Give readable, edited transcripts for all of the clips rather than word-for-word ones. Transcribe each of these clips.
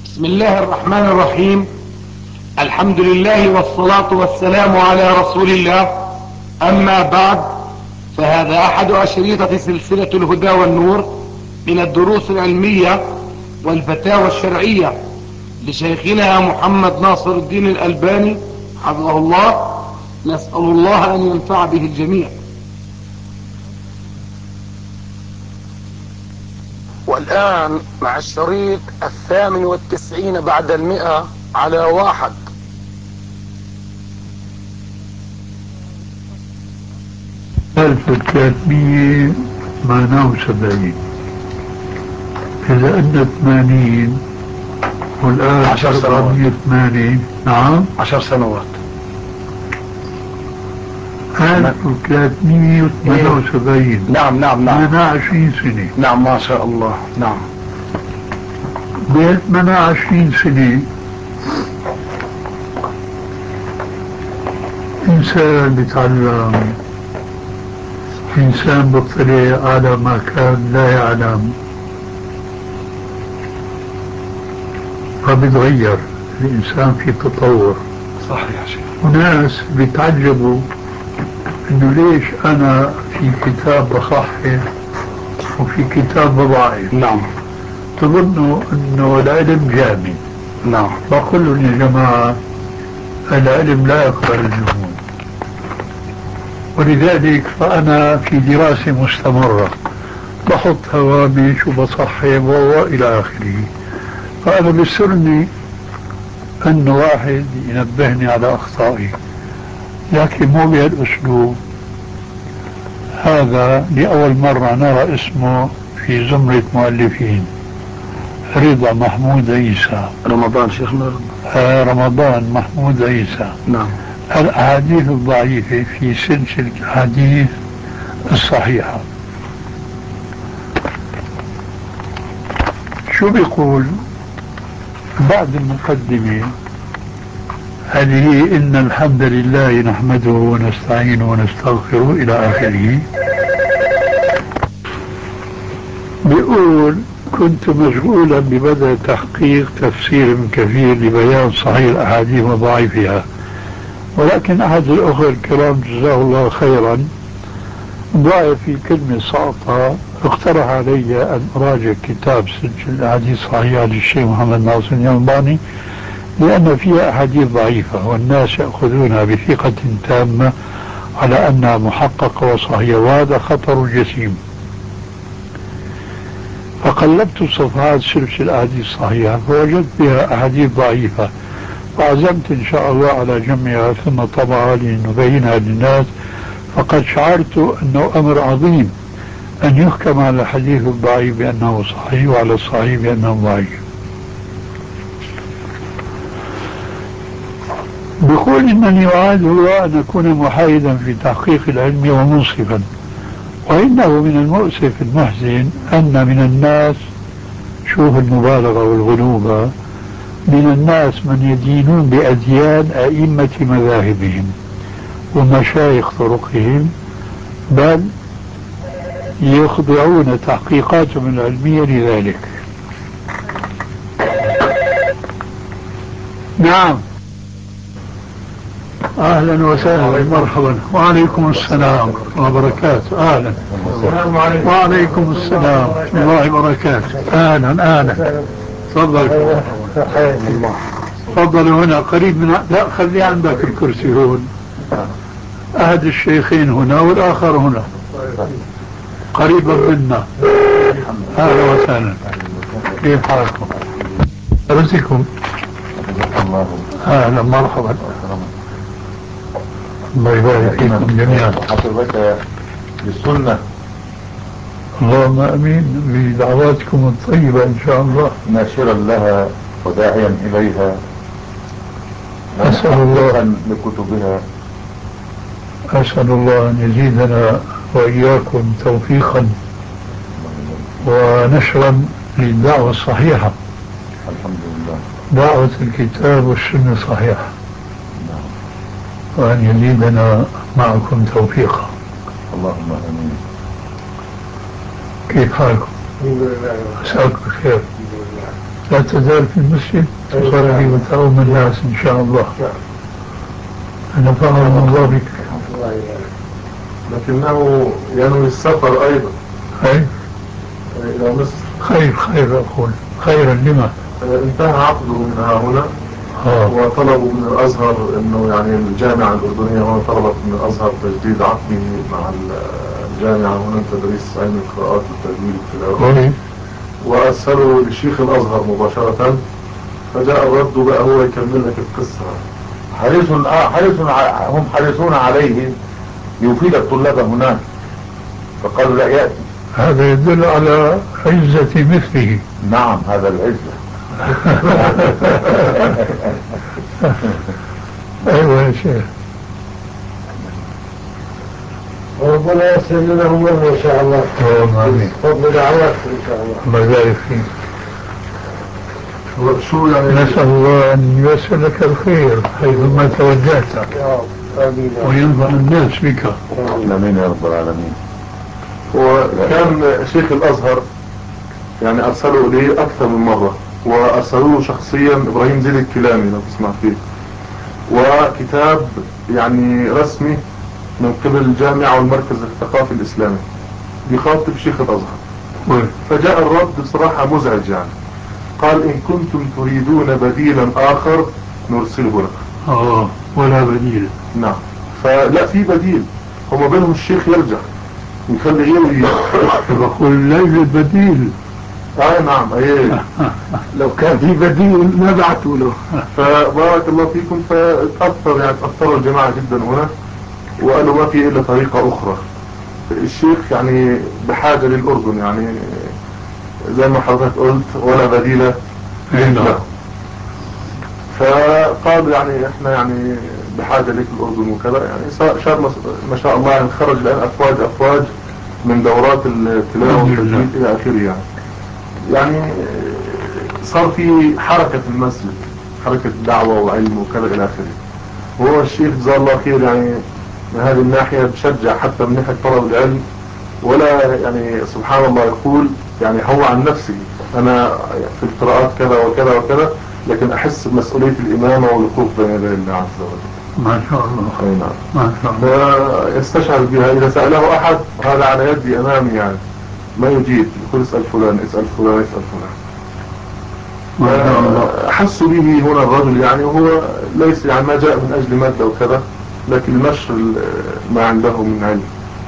بسم الله الرحمن الرحيم. الحمد لله والصلاة والسلام على رسول الله. أما بعد، فهذا أحد أشريطة سلسلة الهدى والنور من الدروس العلمية والفتاوى الشرعية لشيخنا محمد ناصر الدين الألباني حفظه الله. نسأل الله أن ينفع به الجميع. والآن مع الشريط 98 بعد 100 على 1. 1378. إذا أن 80 والآن 10 سنوات. 480. نعم 10 سنوات. 1378. نعم 28 سنة. نعم ما شاء الله. نعم ب 28 سنة إنسان بيتعلم، إنسان بيطلع على ما كان لا يعلم، فبيتغير الإنسان في تطور. صحيح شيخ. وناس بيتعجبوا إنه ليش أنا في كتاب بصحح وفي كتاب بضعف. نعم تظنوا إنه العلم جامد. نعم. بقول لهم يا جماعة العلم لا يقبل الجمود، ولذلك فأنا في دراسة مستمرة، بحط هوامش وبصحح وإلى آخره. فأنا بيسرني أن واحد ينبهني على أخطائي، لكن مو بهالأسلوب. هذا لأول مرة نرى اسمه في زمرة مؤلفين، رضا محمود عيسى. رمضان شيخنا. رمضان محمود عيسى. نعم. الأحاديث الضعيفة في سلسلة الأحاديث الصحيحة. شو بيقول بعد المقدمة هذه؟ إن الحمد لله نحمده ونستعينه ونستغفره إلى آخره. بيقول كنت مشغولا ببدء تحقيق تفسير ابن كثير لبيان صحيح الأحاديث وضعيفها، ولكن أحد الأخوة الكرام جزاه الله خيرا ضاع في كلمة ساقطة، اقترح علي أن أراجع كتاب سجل الأحاديث الصحيحة للشيخ محمد ناصر الألباني، لأن فيها أحاديث ضعيفة والناس يأخذونها بثقة تامة على أنها محققة وصحيحة، وهذا خطر جسيم. فقلبت صفحات سلسلة الأحاديث الصحيحة فوجدت بها أحاديث ضعيفة، وعزمت إن شاء الله على جمعها ثم طبعها لنبينها للناس. فقد شعرت أنه أمر عظيم أن يحكم على الحديث الضعيف بأنه صحيح وعلى الصحيح بأنه ضعيف. بقول إنني أعاد الله أن أكون محايدا في تحقيق العلم ومنصفا، وإنه من المؤسف المحزن أن من الناس، شوف المبالغة والغلوبة، من الناس من يدينون بأديان أئمة مذاهبهم ومشايخ طرقهم، بل يخضعون تحقيقاتهم العلمية لذلك. نعم أهلا وسهلا مرحبا. وعليكم السلام وبركاته. أهلا. وعليكم السلام ورحمة الله وبركاته. أهلا. تفضل. تفضل هنا قريب من، لا خلي عندك الكرسي هون. أحد الشيخين هنا والآخر هنا قريبا منا. أهلا وسهلا. كيف حالكم؟ رزقكم. أهلا مرحبا. الله يبارك فيكم جميعا. حفظك بالسنة. اللهم امين بدعواتكم الطيبة ان شاء الله. ناشرا لها وداعيا اليها اسأل الله لكتبها. اسأل الله ان يزيدنا واياكم توفيقا ونشرا للدعوة الصحيحة. الحمد لله. دعوة الكتاب والسنة صحيحة، وأن يزيدنا معكم توفيقا. اللهم امين. كيف حالكم؟ أسألكم بخير. لا تزال في المسجد تصلي وتعوم الناس إن شاء الله. نفعهم الله بك. لكنه ينوي السفر أيضا خير إلى مصر. خير أقول خيرا لما انتهى عقده من هنا وطلبوا من الأزهر أنه يعني الجامعة الأردنية هنا طلبت من الأزهر تجديد عقده مع الجامعة هنا تدريس علم القراءات والتجويد والتلاوة، وأرسلوا لشيخ الأزهر مباشرة، فجاء الرد بقى هو يكمل لك القصة. هم حريصون عليه يفيد الطلاب هناك، فقالوا لا يأتي. هذا يدل على عزة مثله. نعم هذا العزة. أيوة يا شيخ. وربنا يسر لهم إن شاء الله. فضل دعوات إن شاء الله. الله يبارك فيك. شو يعني نسأل الله أن ييسر لك الخير حيثما توجهت وينفع الناس بك. آمين يا رب العالمين. وكان شيخ الأزهر يعني أرسلوا إليه أكثر من مرة، وأرسلوه شخصيا إبراهيم زيد الكلامي لو تسمع فيه، وكتاب يعني رسمي من قبل الجامعة والمركز الثقافي الإسلامي بيخاطب شيخ الأزهر. فجاء الرد بصراحة مزعج، يعني قال إن كنتم تريدون بديلا آخر نرسله لك. ولا بديل. نعم، فلا في بديل، هما بينهم الشيخ يرجع يخلي غيره بقول لا يوجد بديل. نعم ايه. لو كان في بديل ما بعثوا له. فبارك الله فيكم. تأثروا الجماعة جدا هنا، وقالوا ما في إلا طريقة أخرى. الشيخ يعني بحاجة للأردن، يعني زي ما حضرتك قلت ولا بديل له. فقالوا يعني احنا يعني بحاجة لك الأردن وكذا، يعني شاء ما شاء الله يعني خرج الآن أفواج من دورات التلاوة والتجويد إلى آخره. يعني صار في حركة في المسجد، حركة دعوة وعلم وكذا إلى آخره. وهو الشيخ جزاه الله خير يعني من هذه الناحية بشجع حتى من ناحية طلب العلم، ولا يعني سبحان الله يقول يعني هو عن نفسه أنا في القراءات كذا وكذا وكذا، لكن أحس بمسؤولية الإمامة والوقوف بين يدي الله عز وجل. ما شاء الله. أي نعم. ما شاء الله. يستشعر بها إذا سأله أحد هذا على يدي أمامي، يعني ما يجيب، يقول اسأل فلان اسأل فلان اسأل فلان. ما شاء الله. أحس به هنا الرجل، يعني وهو ليس يعني ما جاء من أجل مادة وكذا، لكن نشر ما عنده من علم.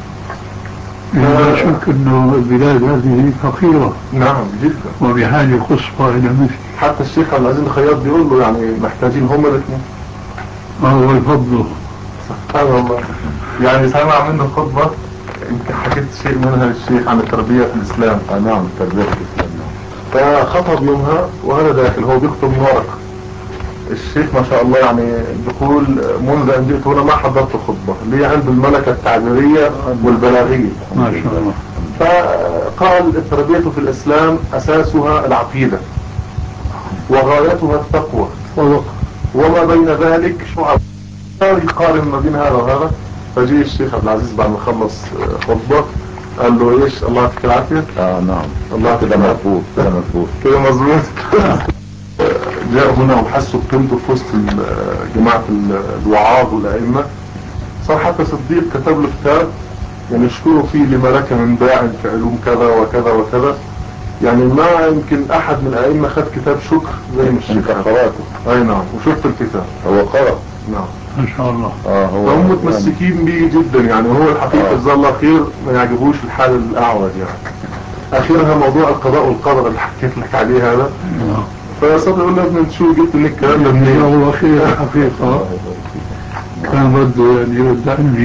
لا شك أنه البلاد هذه فقيرة. نعم جدا، وبحاجة قصوى إلى مثل. حتى الشيخ عبد العزيز الخياط بيقول له يعني محتاجين هم الاثنين. هو الفضل. سبحان الله. يعني سمع منه خطبة يمكن حكيت شيء منها للشيخ عن التربية في الإسلام. نعم التربية في الإسلام. فخطب يومها وأنا داخل، هو بيخطب من ورقة. الشيخ ما شاء الله يعني بيقول منذ أن جئت هنا ما حضرت خطبة لي عند الملكة التعبيرية والبلاغية. ما شاء الله. فقال التربية في الإسلام أساسها العقيدة وغايتها التقوى وما بين ذلك شعب. يقارن ما بين هذا وهذا. فجي الشيخ عبد العزيز بعد ما خلص خطبة قال له ايش الله يعطيك العافية. نعم الله كده مظبوط كده مظبوط كده مظبوط. جاء هنا وحسوا بقيمته في وسط جماعة الوعاظ والأئمة. صار حتى صديق كتب له كتاب يعني يشكروا فيه لما لك من باع في علوم كذا وكذا وكذا. يعني ما يمكن أحد من الأئمة خد كتاب شكر زي ما الشيخ قراته. أي نعم، وشفت الكتاب هو قرأ. نعم ما شاء الله. هم متمسكين به جدا. يعني هو الحقيقة جزاه الله خير ما يعجبوش الحال الأعوج. يعني أخيرها موضوع القضاء والقدر اللي حكيت لك عليه هذا. فصار يقول لي ابن شو جبت لك الكلام ده منين؟ الله خير الحقيقة. كان رده يعني يرد عني.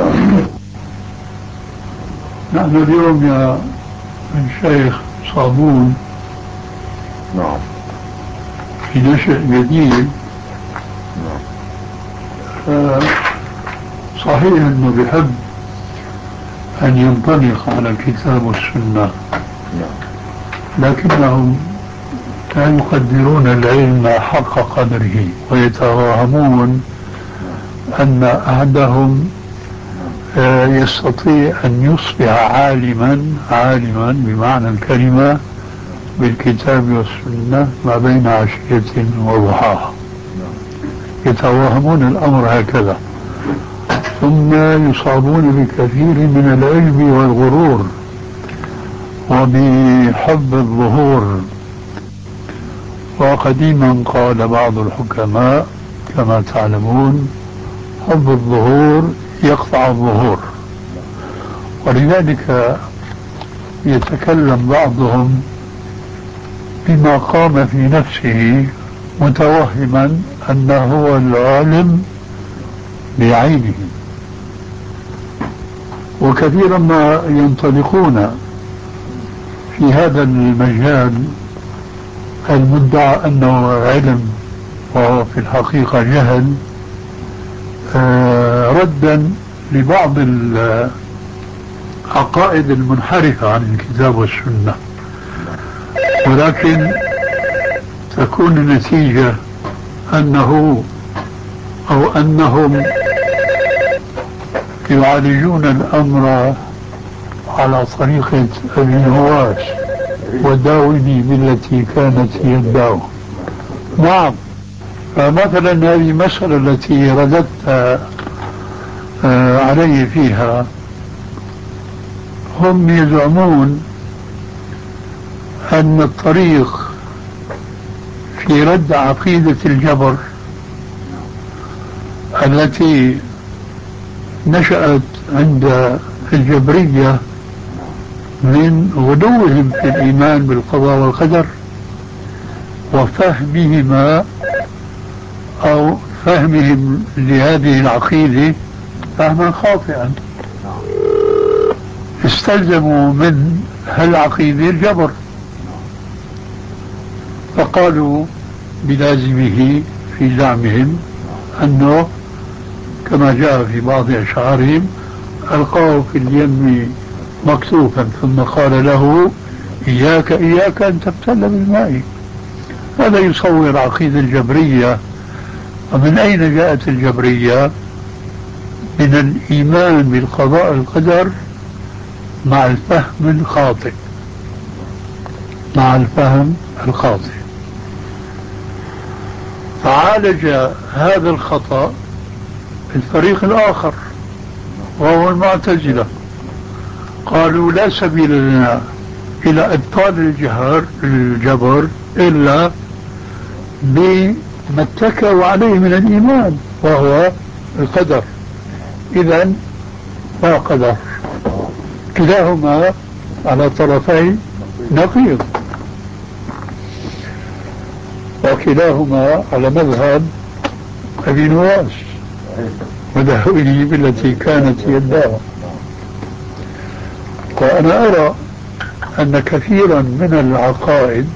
نحن اليوم يا الشيخ صابون نعم في نشأ جديد. صحيح انه بحب ان ينطلق على الكتاب والسنة، لكنهم لا يقدرون العلم حق قدره ويتوهمون ان احدهم يستطيع ان يصبح عالما بمعنى الكلمة بالكتاب والسنة ما بين عشية وضحاها، يتوهمون الأمر هكذا، ثم يصابون بكثير من العجب والغرور وبحب الظهور. وقديما قال بعض الحكماء كما تعلمون: حب الظهور يقطع الظهور. ولذلك يتكلم بعضهم بما قام في نفسه متوهما أنه هو العالم بعينه، وكثيرا ما ينطلقون في هذا المجال المدعى أنه علم وهو في الحقيقة جهل، ردا لبعض العقائد المنحرفة عن الكتاب والسنة. ولكن تكون النتيجة أنهم يعالجون الأمر على طريقة أبي نواس: وداوني بالتي كانت هي الداء. نعم. فمثلا هذه المسألة التي رددت علي فيها، هم يزعمون أن الطريق في رد عقيدة الجبر التي نشأت عند الجبرية من غلوهم في الإيمان بالقضاء والقدر وفهمهما أو فهمهم لهذه العقيدة فهما خاطئا، استلزموا من هالعقيدة الجبر، فقالوا بلازمه في زعمهم أنه كما جاء في بعض أشعارهم: ألقاه في اليم مكسوفا ثم قال له: إياك إياك أن تبتل بالماء. هذا يصور عقيدة الجبرية. ومن أين جاءت الجبرية؟ من الإيمان بالقضاء والقدر مع الفهم الخاطئ. فعالج هذا الخطأ الفريق الآخر وهو المعتزلة. قالوا: لا سبيل لنا إلى إبطال الجبر إلا بما اتكوا عليه من الإيمان وهو القدر. إذن لا قدر، كلاهما على طرفي نقيض، وكلاهما على مذهب أبي نواس: وداوني بالتي كانت يداه. وأنا أرى أن كثيرا من العقائد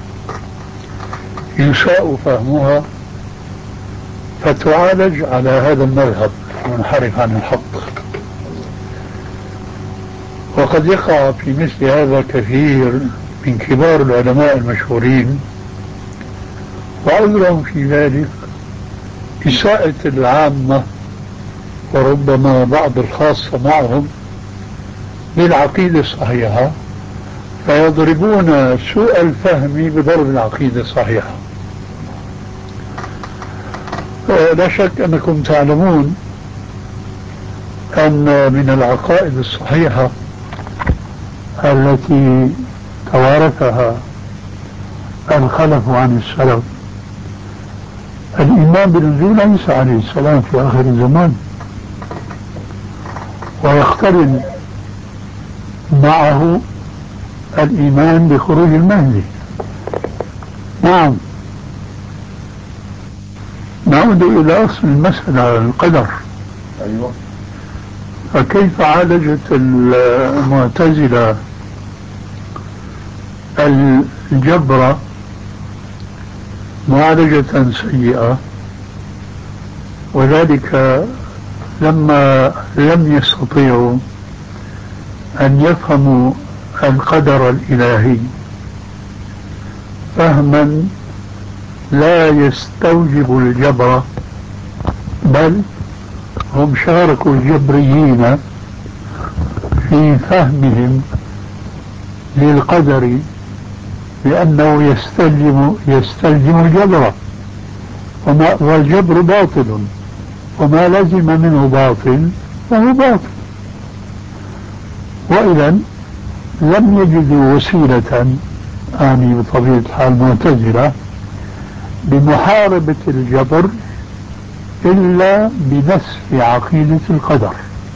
يساء فهمها فتعالج على هذا المذهب المنحرف عن الحق. وقد يقع في مثل هذا كثير من كبار العلماء المشهورين، وعذرهم في ذلك إساءة العامة وربما بعض الخاصة معهم للعقيدة الصحيحة، فيضربون سوء الفهم بضرب العقيدة الصحيحة. لا شك أنكم تعلمون أن من العقائد الصحيحة التي توارثها الخلف عن السلف الإيمان بنزول عيسى عليه السلام في آخر الزمان، ويقترن معه الإيمان بخروج المهدي. نعم. نعود إلى أصل المسألة، القدر. أيوة. فكيف عالجت المعتزلة الجبر معالجة سيئة؟ وذلك لما لم يستطيعوا أن يفهموا القدر الإلهي فهما لا يستوجب الجبر، بل هم شاركوا الجبريين في فهمهم للقدر بأنه يستلزم الجبر، والجبر باطل، وما لزم منه باطل فهو باطل. وإذا لم يجدوا وسيلة، بطبيعة الحال معتزلة، بمحاربة الجبر إلا بنسف عقيدة القدر.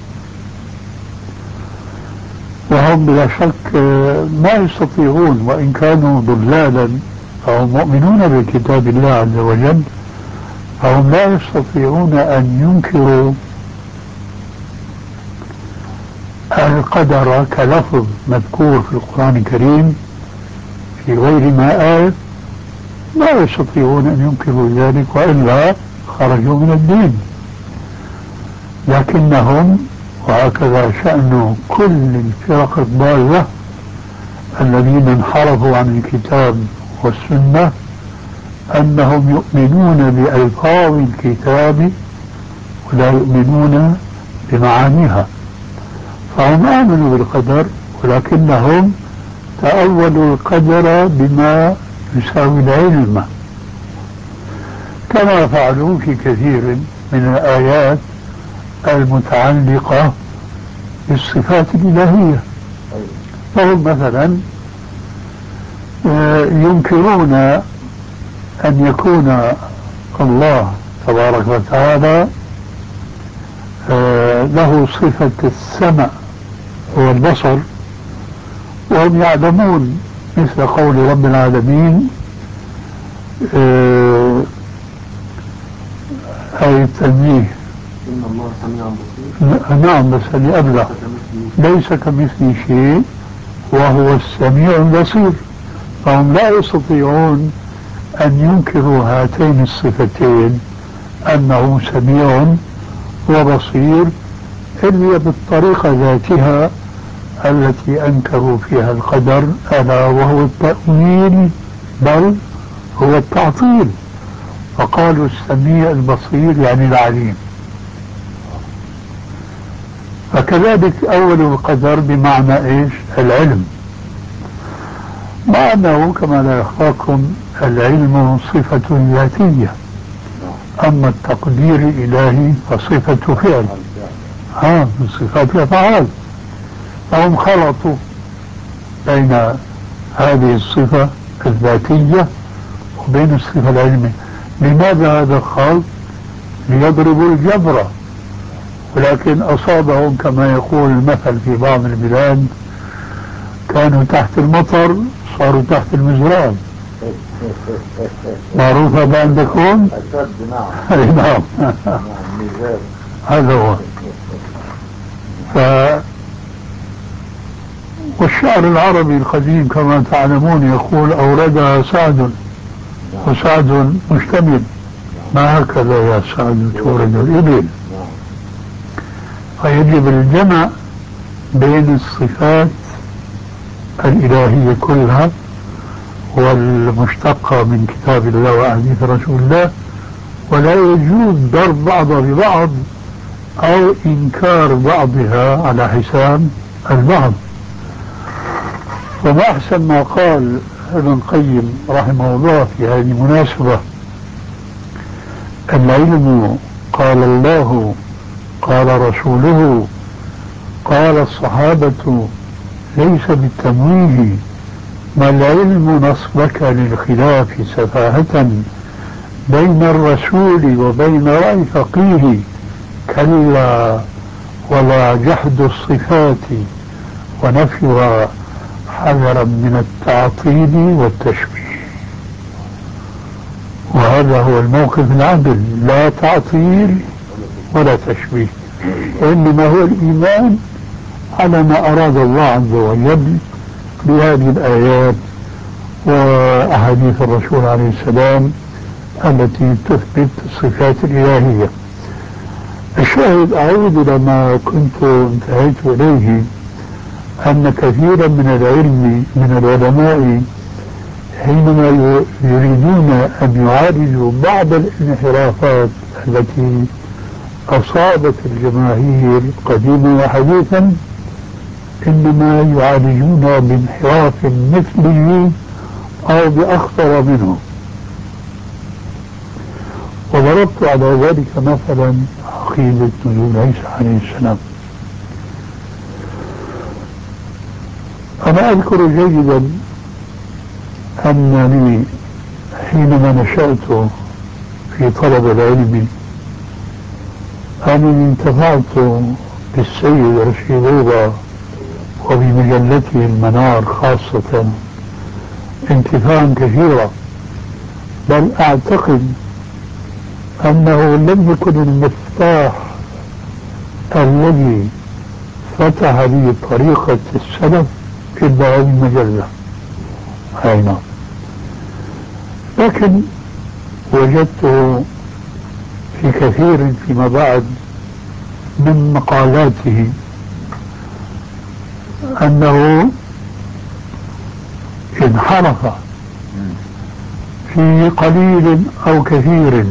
وهم بلا شك ما يستطيعون، وإن كانوا ضلالا فهم مؤمنون بكتاب الله عز وجل، فهم لا يستطيعون أن ينكروا القدر كلفظ مذكور في القرآن الكريم في غير ما آية، لا يستطيعون أن ينكروا ذلك، وإلا خرجوا من الدين. لكنهم، وهكذا شأن كل الفرق الضالة الذين انحرفوا عن الكتاب والسنة، أنهم يؤمنون بألفاظ الكتاب ولا يؤمنون بمعانيها. فهم آمنوا بالقدر، ولكنهم تأولوا القدر بما يساوي العلم، كما فعلوا في كثير من الآيات المتعلقة بالصفات الإلهية. فهم مثلا ينكرون أن يكون الله تبارك وتعالى له صفة السمع والبصر، وهم يعلمون مثل قول رب العالمين آية التنبيه إن الله سميع بصير. نعم، بس اللي قبله ليس كمثله شيء وهو السميع البصير. فهم لا يستطيعون أن ينكروا هاتين الصفتين، أنه سميع وبصير، إلا بالطريقة ذاتها التي أنكروا فيها القدر، ألا وهو التأويل، بل هو التعطيل. فقالوا السميع البصير يعني العليم. فكذلك أولوا القدر بمعنى إيش؟ العلم، مع أنه كما لا يخفاكم العلم صفة ذاتية، أما التقدير الإلهي فصفة فعل، من صفات الأفعال. فهم خلطوا بين هذه الصفة الذاتية وبين الصفة العلمية. لماذا هذا الخلط؟ ليضربوا الجبر، ولكن أصابهم كما يقول المثل في بعض البلاد: كانوا تحت المطر صاروا تحت المزرعة. معروفة عندكم؟ نعم. هذا هو. والشعر العربي القديم كما تعلمون يقول: أوردها سعد وسعد مشتمل، ما هكذا يا سعد تورد الإبل. فيجب الجمع بين الصفات الإلهية كلها والمشتقة من كتاب الله وأحاديث رسول الله، ولا يجوز ضرب بعضها ببعض أو إنكار بعضها على حساب البعض. وما أحسن ما قال ابن القيم رحمه الله في هذه المناسبة: العلم قال الله قال رسوله قال الصحابة ليس بالتمويه، ما العلم نصبك للخلاف سفاهة بين الرسول وبين رأي فقيه، كلا ولا جحد الصفات ونفيها حذرا من التعطيل والتشبيه. وهذا هو الموقف العدل، لا تعطيل ولا تشبيه، وإنما هو الإيمان على ما أراد الله عز وجل بهذه الآيات وأحاديث الرسول عليه السلام التي تثبت الصفات الإلهية. الشاهد، أعود إلى ما كنت انتهيت إليه، أن كثيرا من العلماء حينما يريدون أن يعالجوا بعض الانحرافات التي أصابت الجماهير قديما وحديثا، إنما يعالجون بانحراف مثله أو بأخطر منه. وضربت على ذلك مثلا عقيدة نزول عيسى عليه السلام. أنا أذكر جيدا أنني حينما نشأت في طلب العلم أنني انتفعت بالسيد رشيد رضا وبمجلته المنار خاصة انتفاعا كثيرا، بل أعتقد أنه لم يكن المفتاح الذي فتح لي طريقة السلف إلا هذه المجلة. نعم. لكن وجدته في كثير فيما بعد من مقالاته أنه انحرف في قليل أو كثير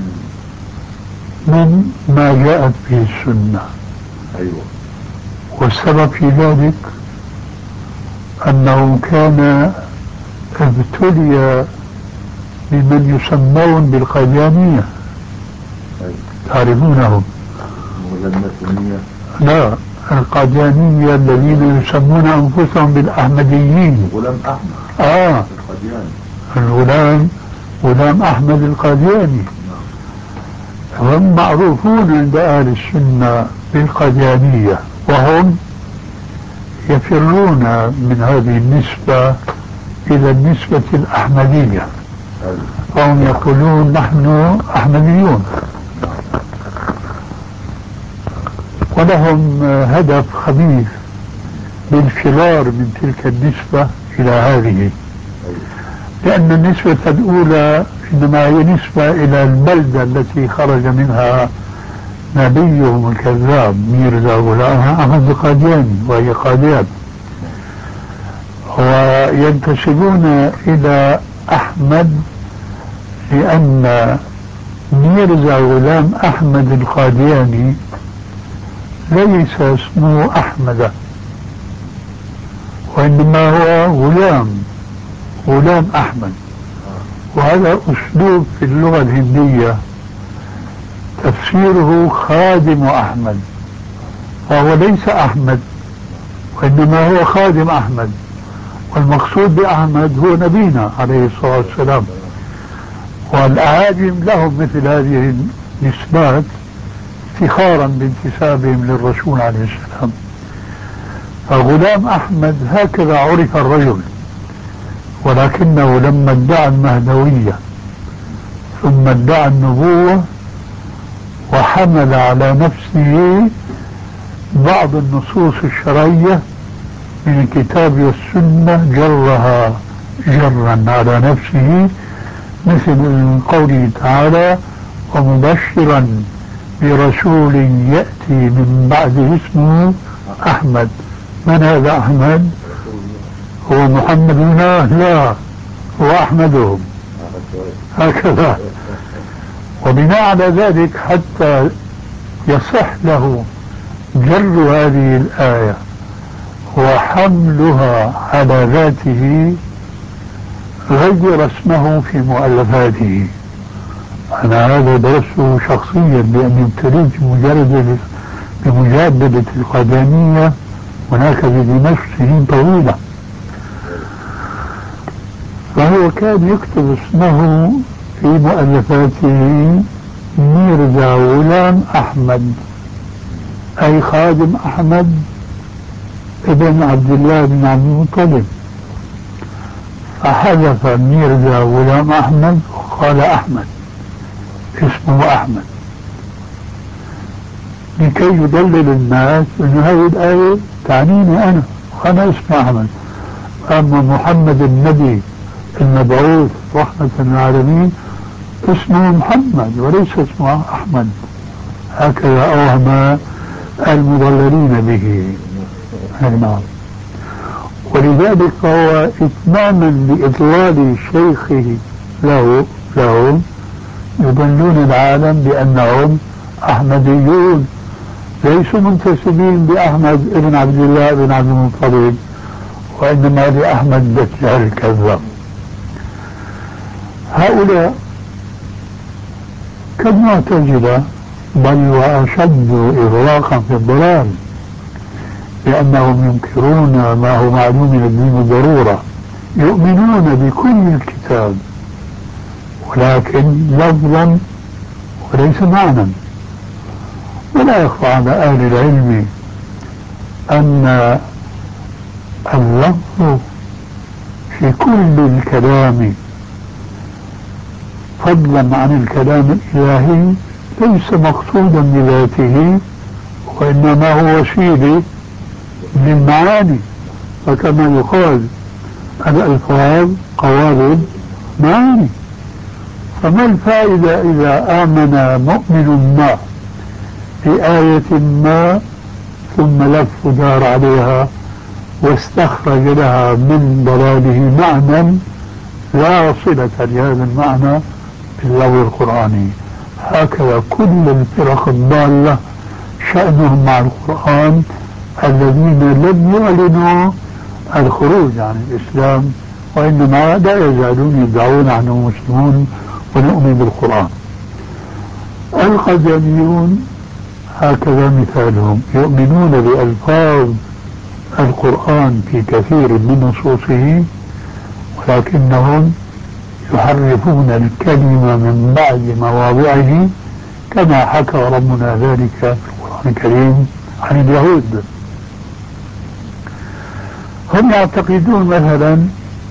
من ما جاءت به السنة. أيوة. والسبب في ذلك أنه كان ابتلي بمن يسمون بالقاديانية. أيوة. تعرفونهم؟ لا، القاديانية الذين يسمون أنفسهم بالأحمديين. غلام أحمد القادياني. غلام أحمد القادياني. هم معروفون عند أهل السنة بالقاديانية، وهم يفرون من هذه النسبة إلى النسبة الأحمدية، فهم يقولون نحن أحمديون، ولهم هدف خبيث بالفرار من تلك النسبة إلى هذه، لأن النسبة الأولى إنما هي نسبة إلى البلدة التي خرج منها نبيهم الكذاب ميرزا غلام أحمد القادياني، وهي قاديان، وينتسبون إلى أحمد لأن ميرزا غلام أحمد القادياني ليس اسمه أحمد، وإنما هو غلام أحمد. وهذا أسلوب في اللغة الهندية تفسيره خادم أحمد، فهو ليس أحمد وإنما هو خادم أحمد، والمقصود بأحمد هو نبينا عليه الصلاة والسلام. والأعاجم لهم مثل هذه النسبات افتخارا بانتسابهم للرسول عليه السلام. فغلام أحمد هكذا عرف الرجل، ولكنه لما ادعى المهدوية ثم ادعى النبوة وحمل على نفسه بعض النصوص الشرعية من الكتاب والسنة جرها جرا على نفسه، مثل قوله تعالى ومبشرا برسول يأتي من بعده اسمه أحمد. من هذا أحمد؟ هو محمد هنا؟ لا، هو أحمدهم هكذا. وبناء على ذلك حتى يصح له جر هذه الآية وحملها على ذاته غير اسمه في مؤلفاته. أنا هذا درسته شخصيا لأني ابتليت بمجادلة القاديانية هناك بدمشق سنين طويلة. فهو كان يكتب اسمه في مؤلفاته ميرزا غلام أحمد، أي خادم أحمد ابن عبد الله بن عبد المطلب، فحذف ميرزا غلام أحمد وقال أحمد، اسمه أحمد، لكي يدلل الناس أن هذه الآية تعنيني أنا وأنا اسمي أحمد، أما محمد النبي المبعوث رحمة للعالمين اسمه محمد وليس اسمه أحمد. هكذا أوهم المضللين به. نعم. ولذلك فهو إتماما لإضلال شيخه لهم يضلون العالم بأنهم أحمديون ليسوا منتسبين بأحمد ابن عبد الله بن عبد المطلب، وإنما لأحمد دجال الكذاب. هؤلاء كالمعتزلة بل وأشد إغراقا في الضلال، لأنهم ينكرون ما هو معلوم من الدين بالضرورة، يؤمنون بكل الكتاب ولكن لفظا وليس معنى. ولا يخفى على أهل العلم أن اللفظ في كل الكلام فضلا عن الكلام الإلهي ليس مقصودا بذاته، وإنما هو وسيلة للمعاني. فكما يقال الألفاظ قوالب معاني. فما الفائدة إذا آمن مؤمن ما بآية ما ثم لف ودار عليها واستخرج لها من ضلاله معنى لا صلة لهذا المعنى باللفظ القرآني؟ هكذا كل الفرق الضالة شأنهم مع القرآن الذين لم يعلنوا الخروج عن الإسلام، وإنما لا يزالون يدعون أنهم مسلمون ونؤمن بالقرآن. القدميون هكذا مثالهم، يؤمنون بألفاظ القرآن في كثير من نصوصه، ولكنهم يحرفون الكلمة من بعد مواضعه كما حكى ربنا ذلك في القرآن الكريم عن اليهود. هم يعتقدون مثلا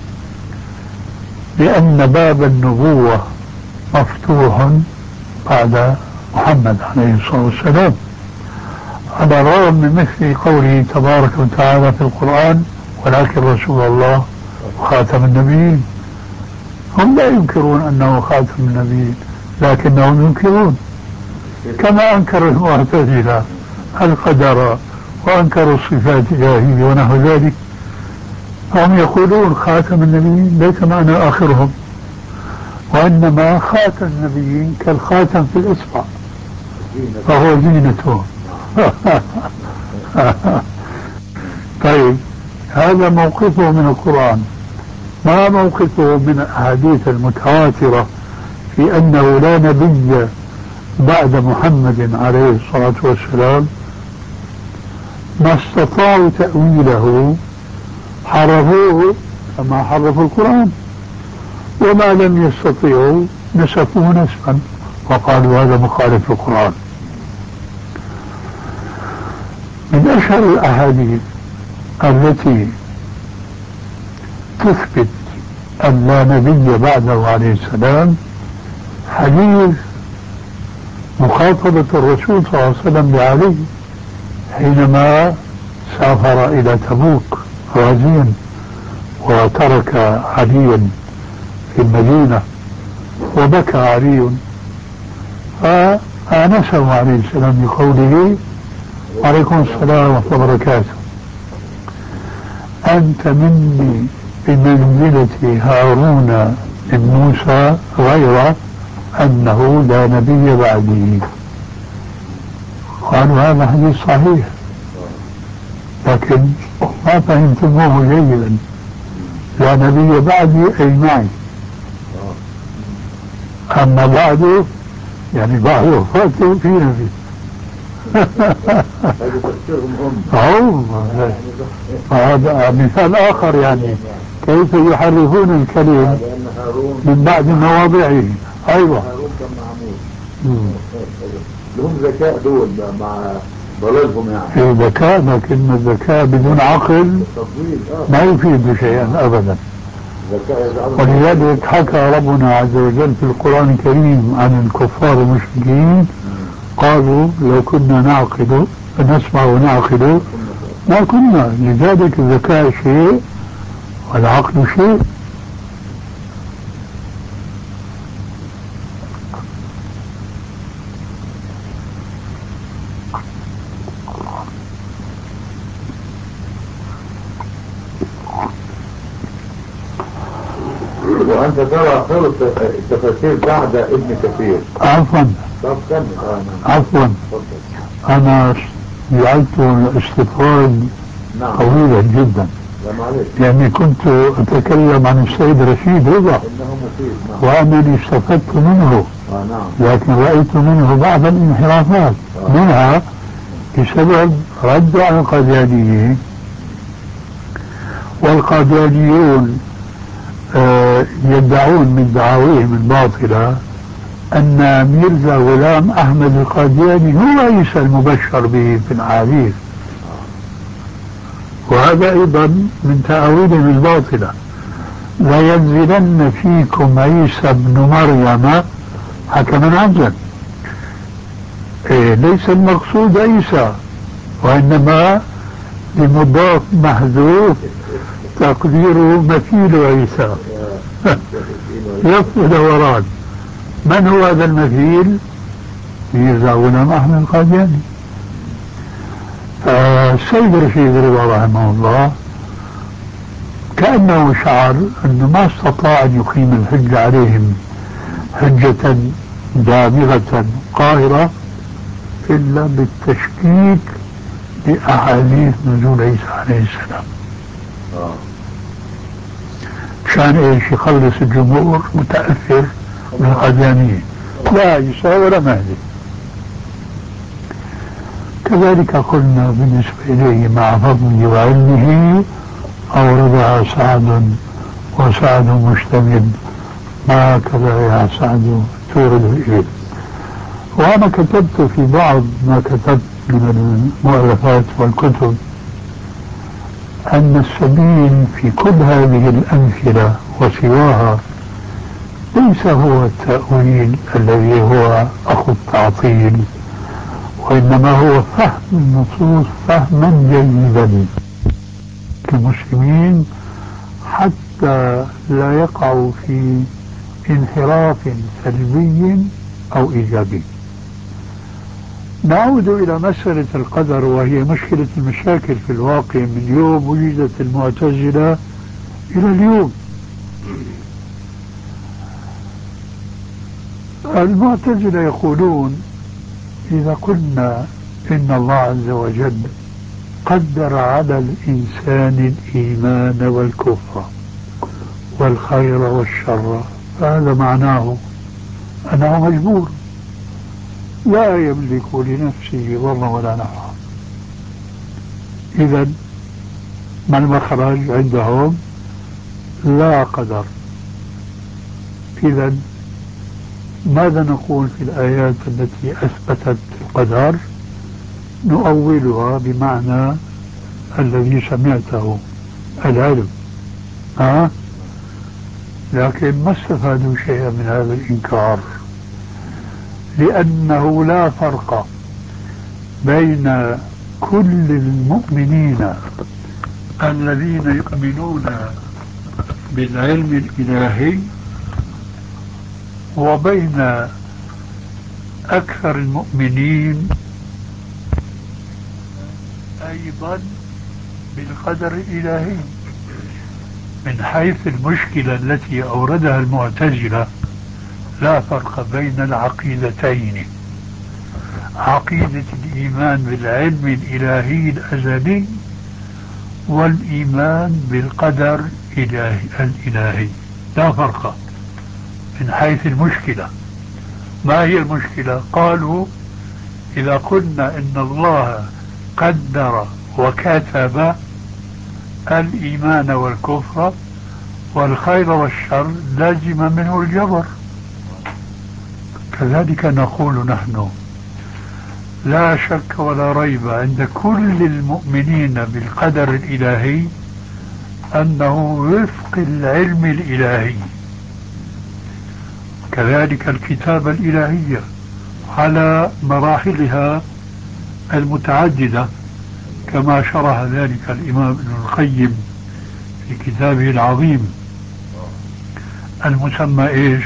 بأن باب النبوة مفتوح بعد محمد عليه الصلاة والسلام، على الرغم من مثل قوله تبارك وتعالى في القرآن ولكن رسول الله خاتم النبيين. هم لا ينكرون أنه خاتم النبيين، لكنهم ينكرون كما أنكر المعتزلة القدر وأنكروا الصفات الإلهية ونحو ذلك. هم يقولون خاتم النبيين ليس معنى آخرهم، وإنما خاتم النبيين كالخاتم في الإصبع فهو زينتهم. طيب، هذا موقفه من القرآن. ما موقفه من الأحاديث المتواترة في أنه لا نبي بعد محمد عليه الصلاة والسلام؟ ما استطاعوا تأويله حرفوه كما حرفوا القرآن، وما لم يستطيعوا نسفوه نسفا وقالوا هذا مخالف للقرآن. من أشهر الأحاديث التي تثبت أن لا نبي بعده عليه السلام حديث مخاطبة الرسول صلى الله عليه وسلم لعلي حينما سافر إلى تبوك غازيا وترك عليا في المدينة، وبكى علي فآنسه عليه السلام بقوله وعليكم السلام ورحمة الله وبركاته أنت مني بمنزلة هارون من موسى غير أنه لا نبي بعدي. قالوا هذا حديث صحيح، لكن ما فهمتموه جيدا. لا نبي بعدي أي معي، أما بعده يعني بعد وفاته في نبي. هذا مثال آخر، يعني كيف يحرفون الكلم من بعد مواضعه. أيوة، لهم ذكاء دول مع ضلالهم يعني. ذكاء، لكن الذكاء بدون عقل ما يفيد شيئا أبدا. ولذلك حكى ربنا عز وجل في القرآن الكريم عن الكفار المشركين قالوا لو كنا نعقل نسمع ونعقل ما كنا. لذلك الذكاء شيء والعقل شيء. وأنت ترى خير التفاسير بعد ابن كثير. عفوا طب كمل. عفوا، أنا جعلت الاستطراد طويلا جدا، لا معلش، يعني كنت أتكلم عن السيد رشيد رضا. إنهم وأنني استفدت منه، لكن رأيت منه بعض الانحرافات، منها بسبب رد على القاديانيين. والقاديانيون يدعون من دعاويهم الباطلة أن ميرزا غلام أحمد القادياني هو عيسى المبشر به في الأحاديث، وهذا أيضا من تأويلهم الباطلة. لا ينزلن فيكم عيسى ابن مريم حكما عدلا. ليس المقصود عيسى، وإنما لمضاف محذوف تقديره مثيل عيسى يفضل وراد. من هو هذا المثيل؟ ميرزا غلام أحمد القادياني. السيد رشيد رضا رحمه الله كأنه شعر أنه ما استطاع أن يقيم الحجة عليهم حجة دامغة قاهرة إلا بالتشكيك بأحاديث نزول عيسى عليه السلام. مشان ايش؟ يخلص الجمهور متأثر بالقاديانية، لا عيسى ولا مهدي. كذلك قلنا بالنسبة إليه مع فضله وعلمه أوردها سعد وسعد مشتمل، ما كذا يا سعد تورد الإبل. وأنا كتبت في بعض ما كتبت من المؤلفات والكتب أن السبيل في كل هذه الأمثلة وسواها ليس هو التأويل الذي هو أخو التعطيل، وإنما هو فهم النصوص فهما جيدا للمسلمين حتى لا يقعوا في انحراف سلبي أو إيجابي. نعود إلى مسألة القدر، وهي مشكلة المشاكل في الواقع من يوم وجدت المعتزلة إلى اليوم. المعتزلة يقولون إذا قلنا إن الله عز وجل قدر على الإنسان الإيمان والكفر والخير والشر، فهذا معناه أنه مجبور لا يملك لنفسه ضرا ولا نفعا. إذن ما المخرج عندهم؟ لا قدر. إذن ماذا نقول في الآيات التي أثبتت القدر؟ نؤولها بمعنى الذي سمعته، العلم. لكن ما استفادوا شيئا من هذا الإنكار، لأنه لا فرق بين كل المؤمنين الذين يؤمنون بالعلم الإلهي وبين أكثر المؤمنين أيضا بالقدر الإلهي. من حيث المشكلة التي أوردها المعتزلة لا فرق بين العقيدتين، عقيدة الإيمان بالعلم الإلهي الأزلي والإيمان بالقدر الإلهي، لا فرق من حيث المشكلة. ما هي المشكلة؟ قالوا إذا قلنا إن الله قدر وكتب الإيمان والكفر والخير والشر لازم منه الجبر. كذلك نقول نحن لا شك ولا ريب عند كل المؤمنين بالقدر الإلهي أنه وفق العلم الإلهي. كذلك الكتابة الإلهية على مراحلها المتعددة كما شرح ذلك الإمام ابن القيم في كتابه العظيم المسمى إيش؟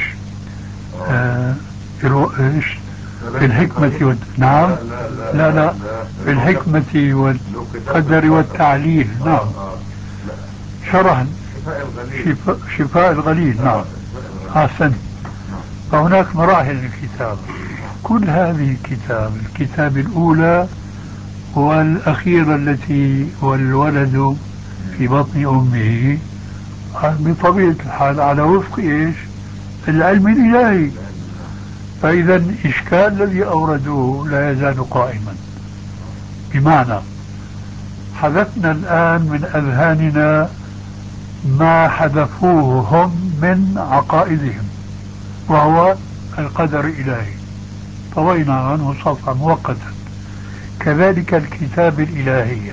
في الحكمة نعم لا في الحكمة والقدر والتعليل. نعم شرح شفاء الغليل. نعم أحسن. فهناك مراحل الكتاب، كل هذه الكتاب الأولى والأخيرة التي والولد في بطن أمه بطبيعة الحال على وفق إيش؟ العلم الإلهي. فإذا الإشكال الذي أوردوه لا يزال قائما، بمعنى حذفنا الآن من أذهاننا ما حذفوه هم من عقائدهم وهو القدر الإلهي، طوينا عنه صفحة مؤقتا. كذلك الكتاب الإلهية،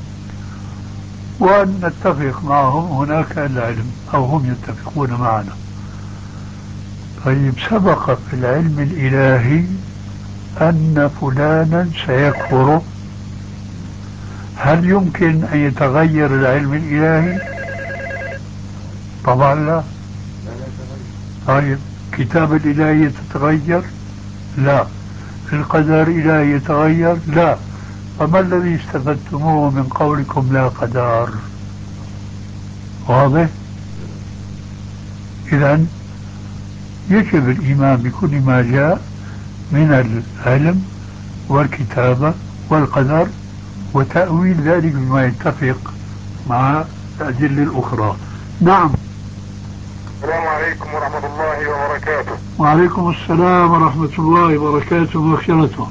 وأن نتفق معهم هناك العلم أو هم يتفقون معنا. طيب سبق في العلم الإلهي أن فلانا سيكفر، هل يمكن أن يتغير العلم الإلهي؟ طبعا لا. طيب كتاب الإلهي تتغير؟ لا. القدر الإلهي يتغير؟ لا. فما الذي استفدتموه من قولكم لا قدر؟ واضح؟ إذن يجب الإيمان بكل ما جاء من العلم والكتابة والقدر، وتأويل ذلك بما يتفق مع الأدلة الأخرى. نعم. السلام عليكم ورحمة الله وبركاته. وعليكم السلام ورحمة الله وبركاته ومغفرته.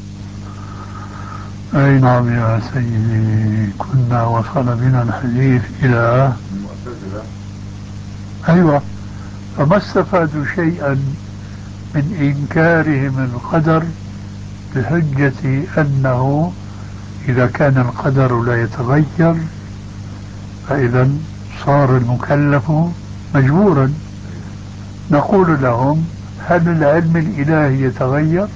أي نعم يا سيدي، كنا وصل بنا الحديث إلى أيوة. فما استفادوا شيئا من إنكارهم القدر بحجة أنه إذا كان القدر لا يتغير فإذا صار المكلف مجبورا. نقول لهم هل العلم الإلهي يتغير؟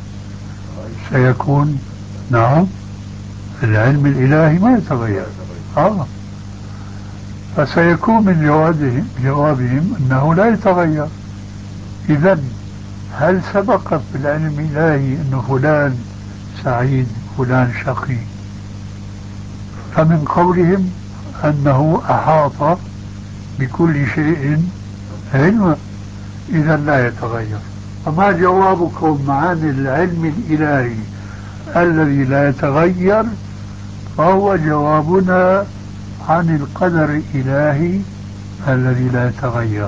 سيكون نعم، العلم الإلهي ما يتغير. فسيكون من جوابهم أنه لا يتغير. إذن هل سبق في العلم الإلهي أن فلان سعيد فلان شقي؟ فمن قولهم أنه أحاط بكل شيء علما، إذا لا يتغير. فما جوابكم عن العلم الإلهي الذي لا يتغير؟ فهو جوابنا عن القدر الإلهي الذي لا يتغير.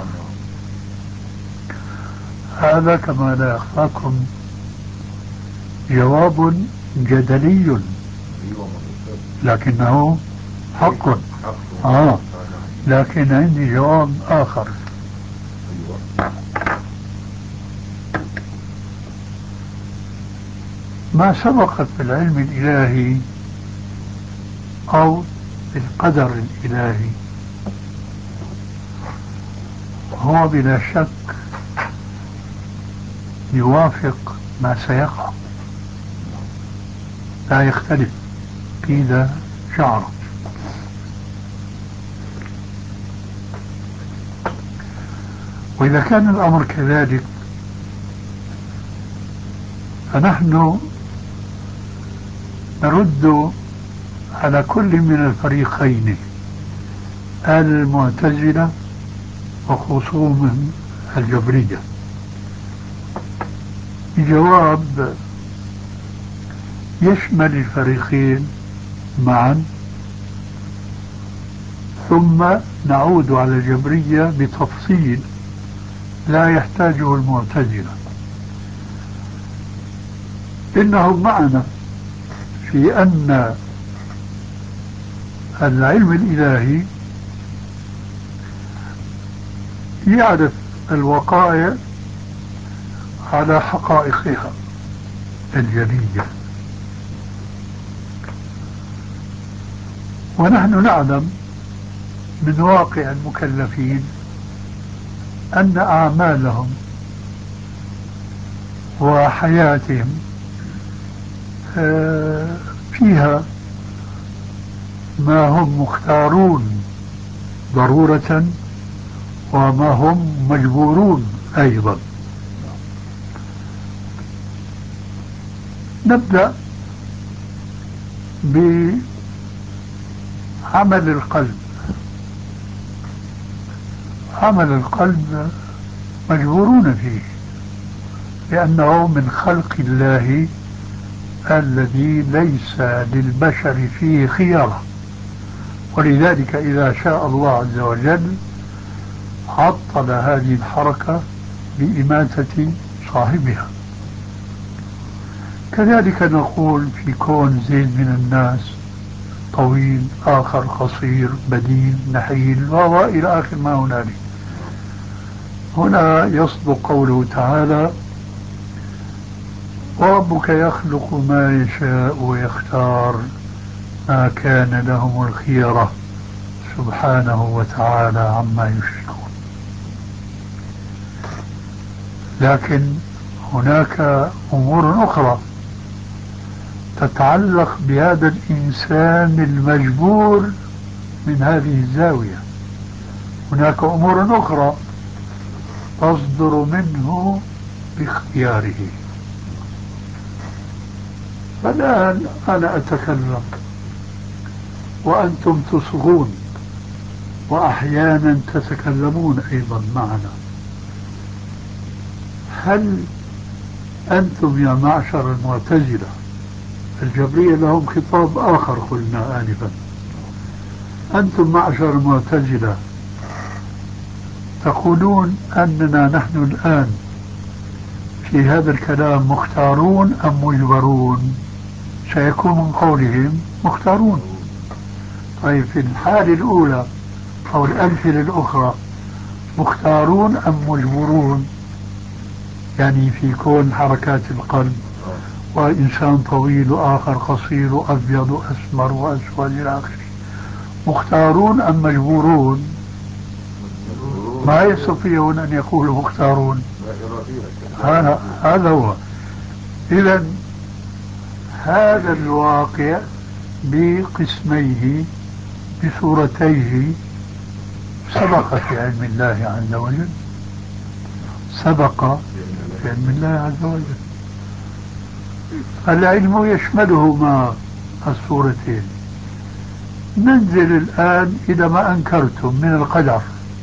هذا كما لا يخفاكم جواب جدلي لكنه حق. لكن عندي جواب آخر. ما سبق في العلم الإلهي أو في القدر الإلهي هو بلا شك يوافق ما سيقع، لا يختلف كذا شعره. وإذا كان الأمر كذلك فنحن نرد على كل من الفريقين، المعتزلة وخصومهم الجبرية، بجواب يشمل الفريقين معا، ثم نعود على الجبرية بتفصيل لا يحتاجه المعتزلة. إنهم معنا في أن العلم الإلهي يعرف الوقائع على حقائقها الجلية، ونحن نعلم من واقع المكلفين أن أعمالهم وحياتهم فيها ما هم مختارون ضرورة وما هم مجبورون أيضا. نبدأ بعمل القلب. عمل القلب مجبورون فيه لأنه من خلق الله الذي ليس للبشر فيه خيار، ولذلك إذا شاء الله عز وجل عطل هذه الحركة بإماتة صاحبها. كذلك نقول في كون زيد من الناس طويل، آخر قصير، بدين، نحيل، وإلى آخر ما هنالك. هنا يصدق قوله تعالى: وربك يخلق ما يشاء ويختار ما كان لهم الخيرة سبحانه وتعالى عما يشركون. لكن هناك أمور أخرى تتعلق بهذا الإنسان المجبور من هذه الزاوية. هناك أمور أخرى تصدر منه باختياره. فالآن أنا أتكلم وأنتم تصغون، وأحيانا تتكلمون أيضا معنا. هل أنتم يا معشر المعتزلة، الجبرية لهم خطاب آخر قلنا آنفا، أنتم معشر المعتزلة تقولون أننا نحن الآن في هذا الكلام مختارون أم مجبرون؟ سيكون من قولهم مختارون. طيب في الحالة الأولى أو الأمثلة الأخرى مختارون أم مجبرون؟ يعني في كون حركات القلب، وإنسان طويل وآخر قصير وأبيض وأسمر وأسود إلى آخره، مختارون أم مجبورون؟ ما يستطيعون أن يقولوا مختارون. هذا هو. إذا هذا الواقع بقسميه بصورتيه سبق في علم الله عز وجل، سبق في علم الله عز وجل. العلم يشملهما الصورتين. ننزل الآن إلى ما أنكرتم من القدر.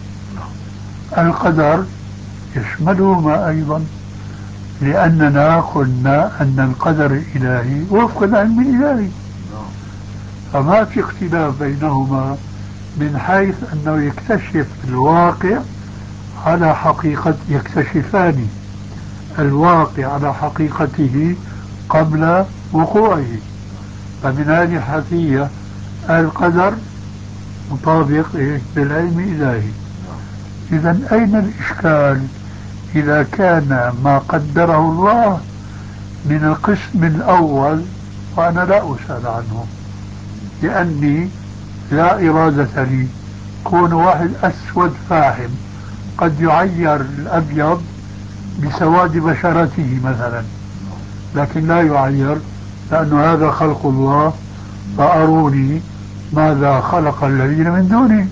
القدر يشملهما أيضا، لأننا قلنا أن القدر الإلهي وفق العلم الإلهي، فما في اختلاف بينهما من حيث أنه يكتشف الواقع على حقيقة، يكتشفان الواقع على حقيقته قبل وقوعه. فمن هذه الحيثية القدر مطابق للعلم الإلهي. إذا أين الإشكال إذا كان ما قدره الله من القسم الأول وأنا لا أسأل عنه، لأني لا إرادة لي. كون واحد أسود فاحم قد يعير الأبيض بسواد بشرته مثلا، لكن لا يعير، لأن هذا خلق الله، فأروني ماذا خلق الذين من دونه.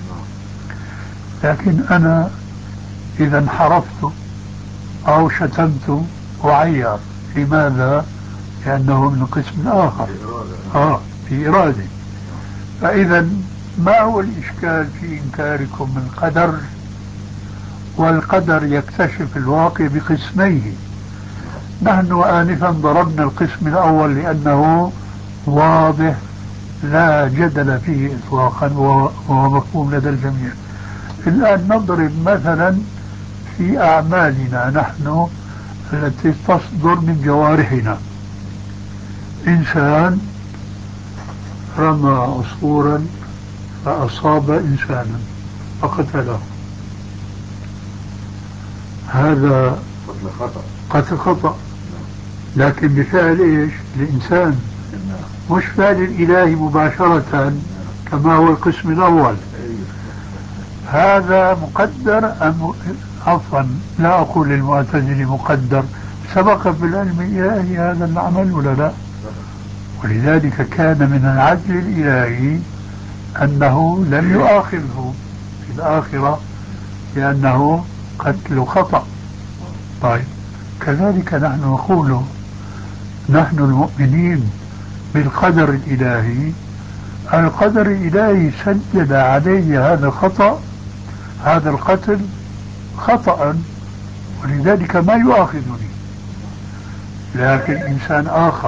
لكن أنا إذا انحرفت أو شتمت أعير، لماذا؟ لأنه من قسم آخر، في إرادة. فإذا ما هو الإشكال في إنكاركم من قدر؟ والقدر يكتشف الواقع بقسميه. نحن آنفا ضربنا القسم الأول لأنه واضح لا جدل فيه إطلاقا وهو مفهوم لدى الجميع. الآن نضرب مثلا في أعمالنا نحن التي تصدر من جوارحنا. إنسان رمى عصفورا فأصاب إنسانا فقتله، هذا قتل خطأ، لكن بفعل إيش؟ الإنسان، مش فعل الإله مباشرة كما هو القسم الأول. هذا مقدر أم عفوا لا أقول للمعتزلة مقدر، سبق في العلم الإلهي هذا العمل ولا لا؟ ولذلك كان من العدل الإلهي أنه لم يؤاخذه في الآخرة لأنه قتل خطأ. طيب كذلك نحن نقول نحن المؤمنين بالقدر الإلهي، القدر الإلهي سجل عليه هذا الخطأ، هذا القتل خطأ، ولذلك ما يؤاخذني. لكن إنسان آخر،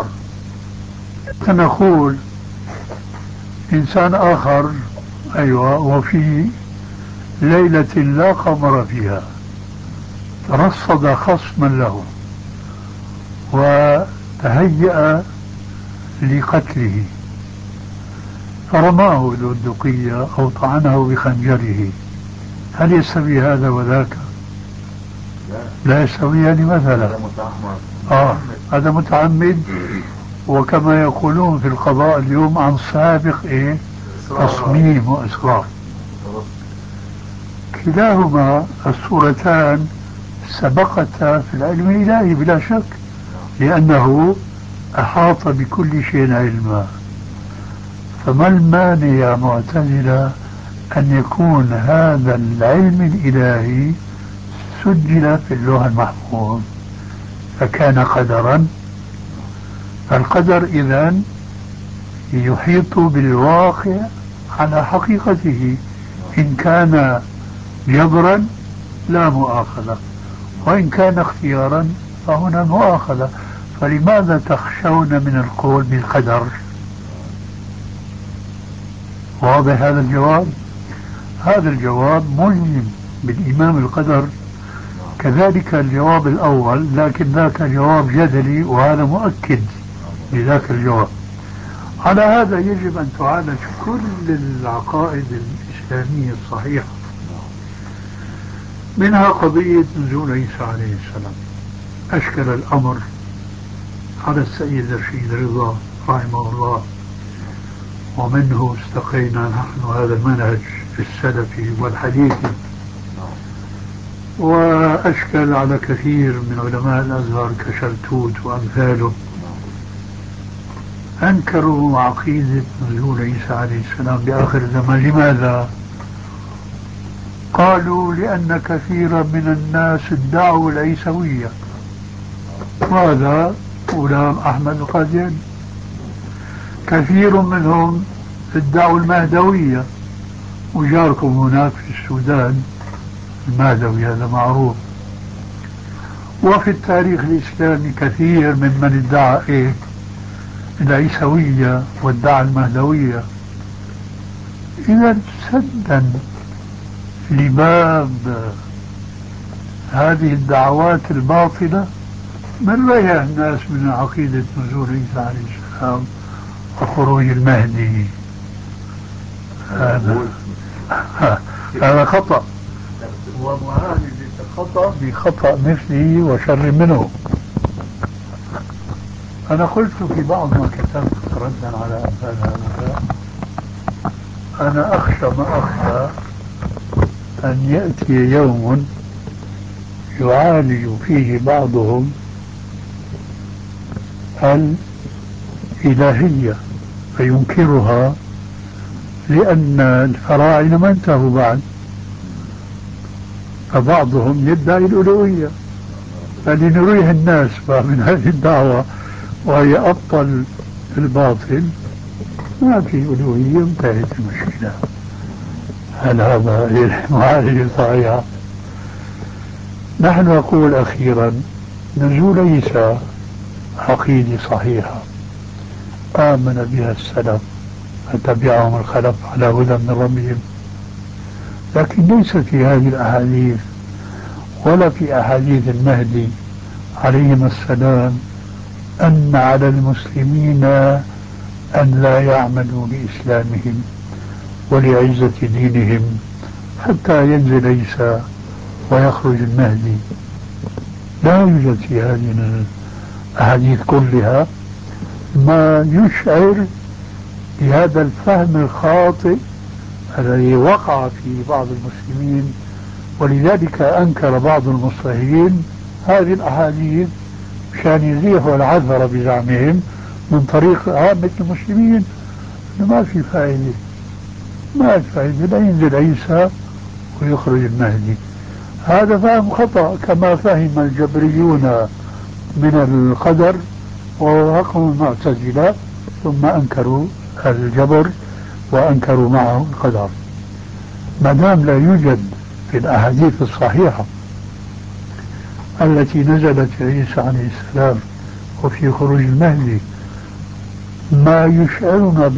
نقول إنسان آخر أيوة، وفي ليلة لا قمر فيها رصد خصما له وتهيأ لقتله فرماه ذو الدقية أو طعنه بخنجره، هل يستوي هذا وذاك؟ لا يستويان مثلا. هذا متعمد، وكما يقولون في القضاء اليوم عن سابق تصميم وإصرار. كلاهما الصورتان سبقتا في العلم الإلهي بلا شك، لأنه أحاط بكل شيء علما. فما المانع يا معتزلة أن يكون هذا العلم الإلهي سجل في اللوح المحفوظ فكان قدرا؟ القدر إذن يحيط بالواقع على حقيقته، إن كان جبرا لا مؤاخذة، وإن كان اختيارا فهنا مؤاخذة. فلماذا تخشون من القول بالقدر؟ واضح هذا الجواب؟ هذا الجواب ملزم بالإيمان بالقدر، كذلك الجواب الأول، لكن ذاك جواب جدلي وهذا مؤكد لذاك الجواب. على هذا يجب أن تعالج كل العقائد الإسلامية الصحيحة، منها قضية نزول عيسى عليه السلام. أشكل الأمر على السيد رشيد رضا رحمه الله، ومنه استقينا نحن هذا المنهج السلفي والحديثي، وأشكل على كثير من علماء الأزهر كشلتوت وأمثاله، أنكروا عقيدة نزول عيسى عليه السلام بآخر الزمان. لماذا؟ قالوا لأن كثيرا من الناس ادعوا العيسوية، وهذا غلام أحمد القادياني. كثير منهم ادعوا المهدوية، وجاركم هناك في السودان المهدوي هذا معروف. وفي التاريخ الإسلامي كثير ممن ادعى العيسوية وادعى المهدوية. إذا سدا لباب هذه الدعوات الباطلة من ريح الناس من عقيدة نزول عيسى عليه السلام وخروج المهدي. هذا خطأ، ومعالج الخطأ بخطأ مثله وشر منه. أنا قلت في بعض ما كتبت ردا على أمثال هؤلاء، أنا أخشى ما أخشى أن يأتي يوم يعالج فيه بعضهم الإلهية فينكرها، لأن الفراعنة ما انتهوا بعد، فبعضهم يدعي الألوهية. فلنريه الناس من هذه الدعوة وهي أبطل الباطل، ما في ألوهية، انتهت المشكلة. هل هذا معالجة صحيحة؟ نحن نقول أخيرا نزول عيسى عقيدة صحيحة آمن بها السلف فتبعهم الخلف على هدى من ربهم، لكن ليس في هذه الأحاديث ولا في أحاديث المهدي عليهم السلام أن على المسلمين أن لا يعملوا لإسلامهم ولعزة دينهم حتى ينزل عيسى ويخرج المهدي. لا يوجد في هذه الأحاديث كلها ما يشعر بهذا الفهم الخاطئ الذي وقع في بعض المسلمين، ولذلك أنكر بعض المصلحين هذه الأحاديث مشان يزيحوا العذر بزعمهم من طريق عامة المسلمين. ما في فائدة، ما في فائدة، لا ينزل عيسى ويخرج المهدي. هذا فهم خطأ كما فهم الجبريون من القدر ووافقهم المعتزلة، ثم أنكروا الجبر وأنكروا معه القدر. ما دام لا يوجد في الأحاديث الصحيحة التي نزلت في عيسى عليه السلام وفي خروج المهدي ما يشعرنا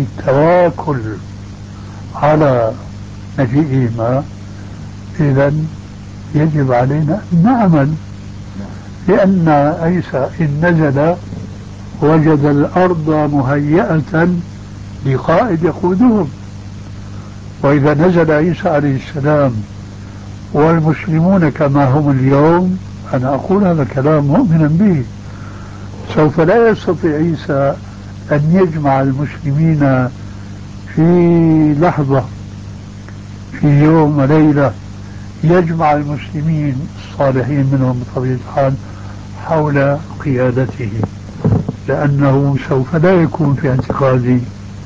بالتواكل على مجيئهما، إذن يجب علينا أن نعمل، لأن عيسى إن نزل وجد الأرض مهيئة لقائد يقودهم. وإذا نزل عيسى عليه السلام والمسلمون كما هم اليوم، أنا أقول هذا كلام مؤمنا به، سوف لا يستطيع عيسى أن يجمع المسلمين في لحظة، في يوم وليلة، يجمع المسلمين الصالحين منهم بطبيعة الحال حول قيادته، لأنه سوف لا يكون في اعتقادي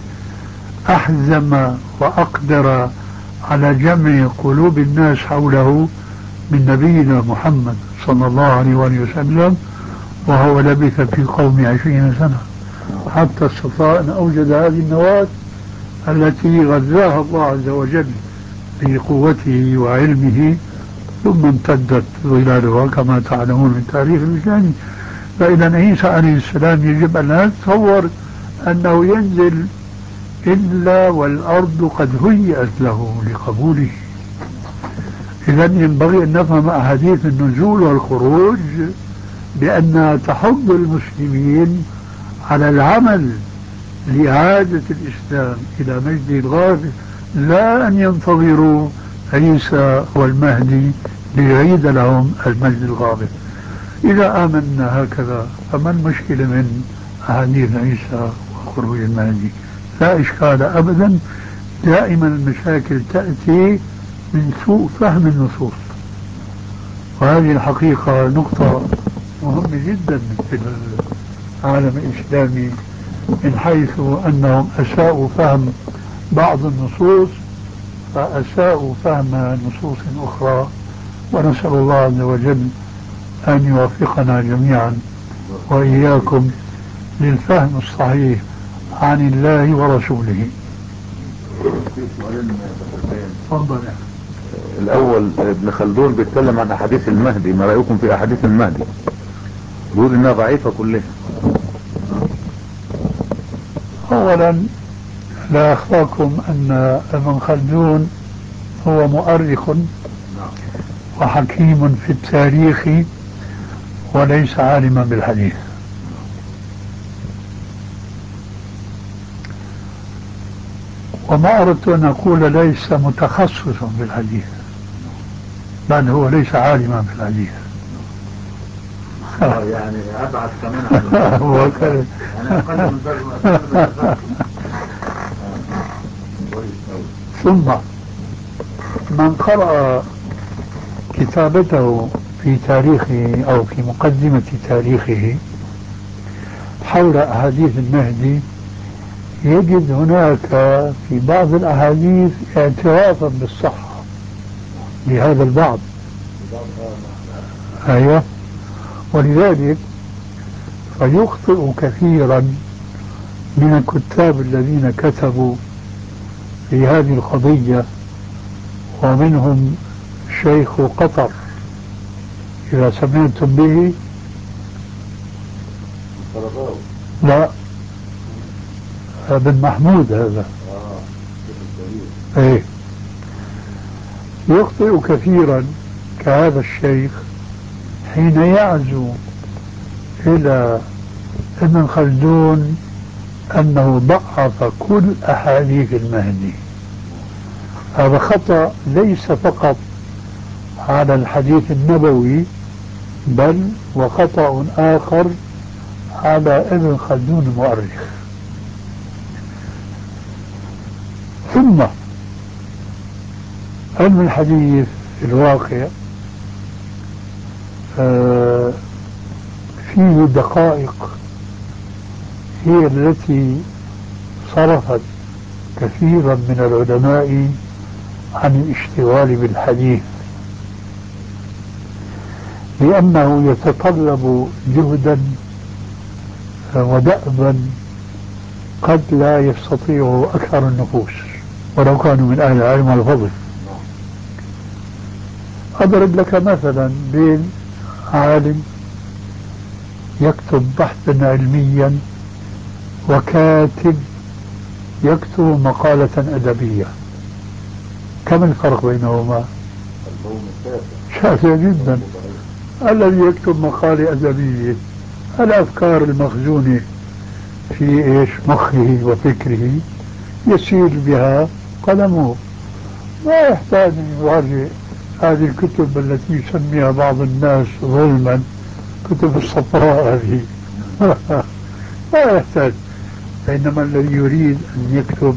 أحزم وأقدر على جمع قلوب الناس حوله من نبينا محمد صلى الله عليه وسلم، وهو لبث في قوم 20 سنة حتى استطاع أن أوجد هذه النواة التي غذاها الله عز وجل بقوته وعلمه، ثم امتدت ظلالها كما تعلمون من تاريخ الإسلام. فإذا عيسى عليه السلام يجب أن لا نتصور أنه ينزل إلا والأرض قد هيئت له لقبوله. إذا ينبغي أن نفهم أحاديث النزول والخروج بأنها تحض المسلمين على العمل لإعادة الإسلام إلى مجده الغافل، لا أن ينتظروا عيسى والمهدي ليعيد لهم المجد الغافل. إذا آمنا هكذا فما المشكلة من أحاديث عيسى وخروج المهدي؟ لا إشكال أبدا. دائما المشاكل تأتي من سوء فهم النصوص، وهذه الحقيقة نقطة مهمة جدا في العالم الإسلامي، من حيث أنهم أساءوا فهم بعض النصوص فأساءوا فهم نصوص أخرى، ونسأل الله عز وجل أن يوفقنا جميعا وإياكم للفهم الصحيح عن الله ورسوله. تفضل. الأول ابن خلدون بيتكلم عن أحاديث المهدي، ما رأيكم في أحاديث المهدي؟ بيقول إنها ضعيفة كلها. أولا لا أخفاكم أن ابن خلدون هو مؤرخ وحكيم في التاريخ وليس عالما بالحديث. وما أردت أن أقول ليس متخصصا بالحديث، بل هو ليس عالما بالحديث. يعني أبعد كمان عن يعني أقل من ثم من قرأ كتابته في تاريخه أو في مقدمة تاريخه حول أحاديث المهدي يجد هناك في بعض الأحاديث اعترافا بالصحة لهذا البعض. أيوة. ولذلك فيخطئ كثيرا من الكتاب الذين كتبوا في هذه القضية، ومنهم شيخ قطر إذا سمعتم به. لا، بن محمود هذا. ايه، يخطئ كثيرا كهذا الشيخ حين يعزو إلى ابن خلدون أنه ضعف كل أحاديث المهدي. هذا خطأ ليس فقط على الحديث النبوي، بل وخطأ آخر على ابن خلدون المؤرخ. ثم علم الحديث في الواقع فيه دقائق هي التي صرفت كثيرا من العلماء عن الاشتغال بالحديث، لأنه يتطلب جهدا ودأبا قد لا يستطيعه أكثر النفوس ولو كانوا من أهل العلم والفضل. أضرب لك مثلا بين عالم يكتب بحثا علميا وكاتب يكتب مقالة أدبية، كم الفرق بينهما؟ شاسع جدا. الذي يكتب مقالة أدبية الأفكار المخزونة في إيش مخه وفكره يسير بها قلمه، ما يحتاج أن يراجع هذه الكتب التي يسميها بعض الناس ظلما كتب الصفراء هذه. لا يحتاج. بينما الذي يريد أن يكتب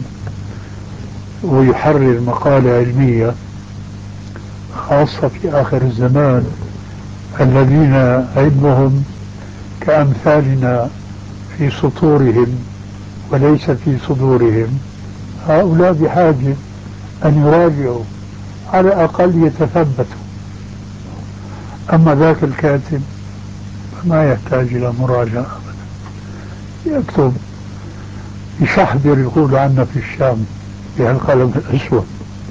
ويحرر مقالة علمية خاصة في آخر الزمان، الذين علمهم كأمثالنا في سطورهم وليس في صدورهم، هؤلاء بحاجة أن يراجعوا على الأقل يتثبتوا. أما ذاك الكاتب فما يحتاج إلى مراجعة أبدا، يكتب يشحذر يقول عنا في الشام بهالقلم الأسود.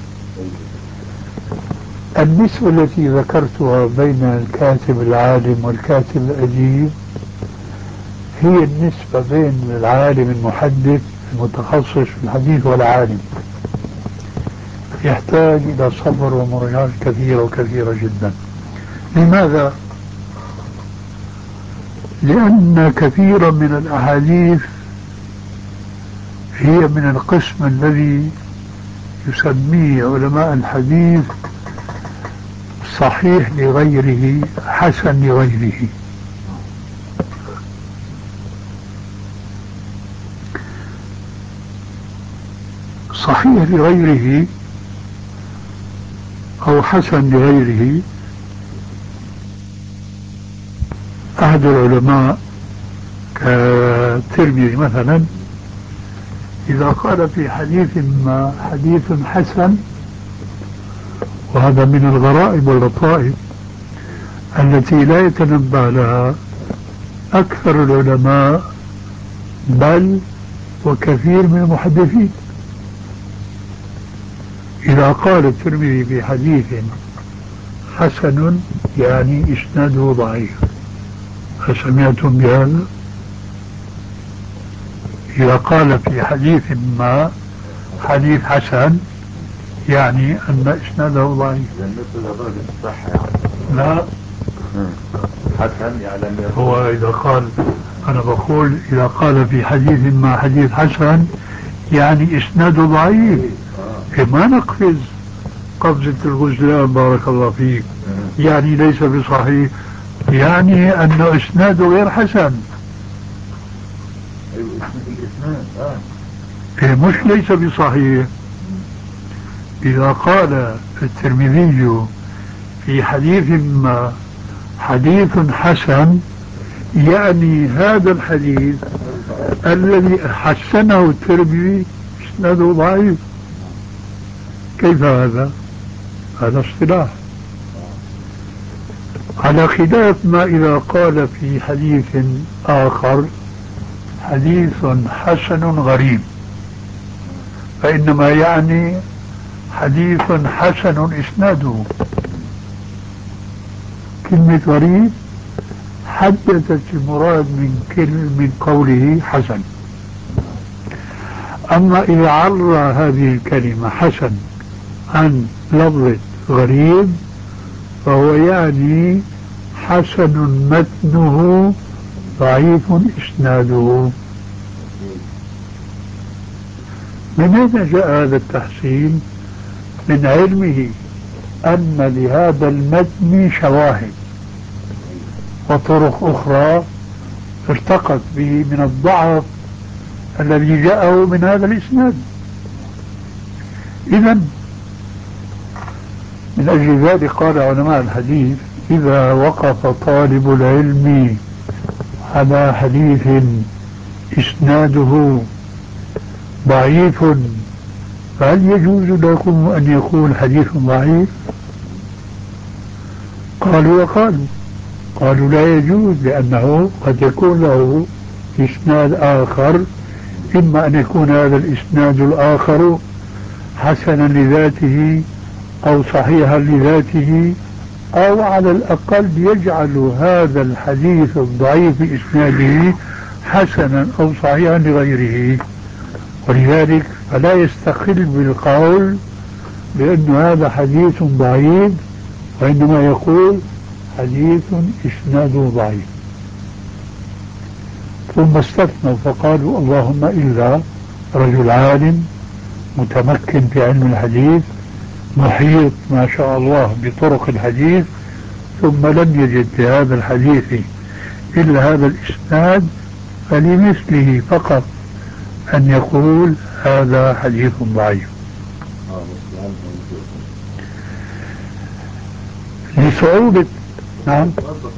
النسبة التي ذكرتها بين الكاتب العالم والكاتب الأديب هي النسبة بين العالم المحدث المتخصص في الحديث والعالم، يحتاج إلى صبر ومراجعات كثيرة وكثيرة جدا. لماذا؟ لأن كثيرا من الأحاديث هي من القسم الذي يسميه علماء الحديث صحيح لغيره حسن لغيره. صحيح لغيره أو حسن لغيره، أحد العلماء كالترمذي مثلا إذا قال في حديث ما حديث حسن، وهذا من الغرائب واللطائف التي لا يتنبه لها أكثر العلماء بل وكثير من المحدثين. إذا قال الترمذي في حديث حسن يعني إسناده ضعيف، أسمعتم بهذا؟ إذا قال في حديث ما حديث حسن يعني أن إسناده ضعيف. لا حسن يعني هو إذا قال، أنا بقول إذا قال في حديث ما حديث حسن يعني إسناده ضعيف. ما نقفز قفزة الغزلان بارك الله فيك، يعني ليس بصحيح، يعني أن إسناده غير حسن. مش ليس بصحيح. إذا قال الترمذي في حديث ما حديث حسن يعني هذا الحديث الذي حسنه الترمذي إسناده ضعيف. كيف هذا؟ هذا اصطلاح. على خلاف ما إذا قال في حديث آخر حديث حسن غريب، فإنما يعني حديث حسن إسناده. كلمة غريب حددت المراد من قوله حسن. أما إذا عرى هذه الكلمة حسن عن لفظة غريب فهو يعني حسن متنه ضعيف إسناده. من أين جاء هذا التحسين؟ من علمه أن لهذا المتن شواهد وطرق أخرى ارتقت به من الضعف الذي جاءه من هذا الإسناد. إذن من أجل ذلك قال علماء الحديث إذا وقف طالب العلم على حديث إسناده ضعيف فهل يجوز لكم أن يكون حديث ضعيف؟ قالوا قالوا لا يجوز، لأنه قد يكون له إسناد آخر، إما أن يكون هذا الإسناد الآخر حسنا لذاته أو صحيحا لذاته، أو على الأقل يجعل هذا الحديث الضعيف إسناده حسنا أو صحيحا لغيره. ولذلك فلا يستقل بالقول بأن هذا حديث ضعيف وإنما يقول حديث إسناده ضعيف. ثم استثنوا فقالوا اللهم إلا رجل عالم متمكن في علم الحديث محيط ما شاء الله بطرق الحديث ثم لم يجد لهذا الحديث إلا هذا الإسناد فلمثله فقط أن يقول هذا حديث ضعيف. لصعوبة. نعم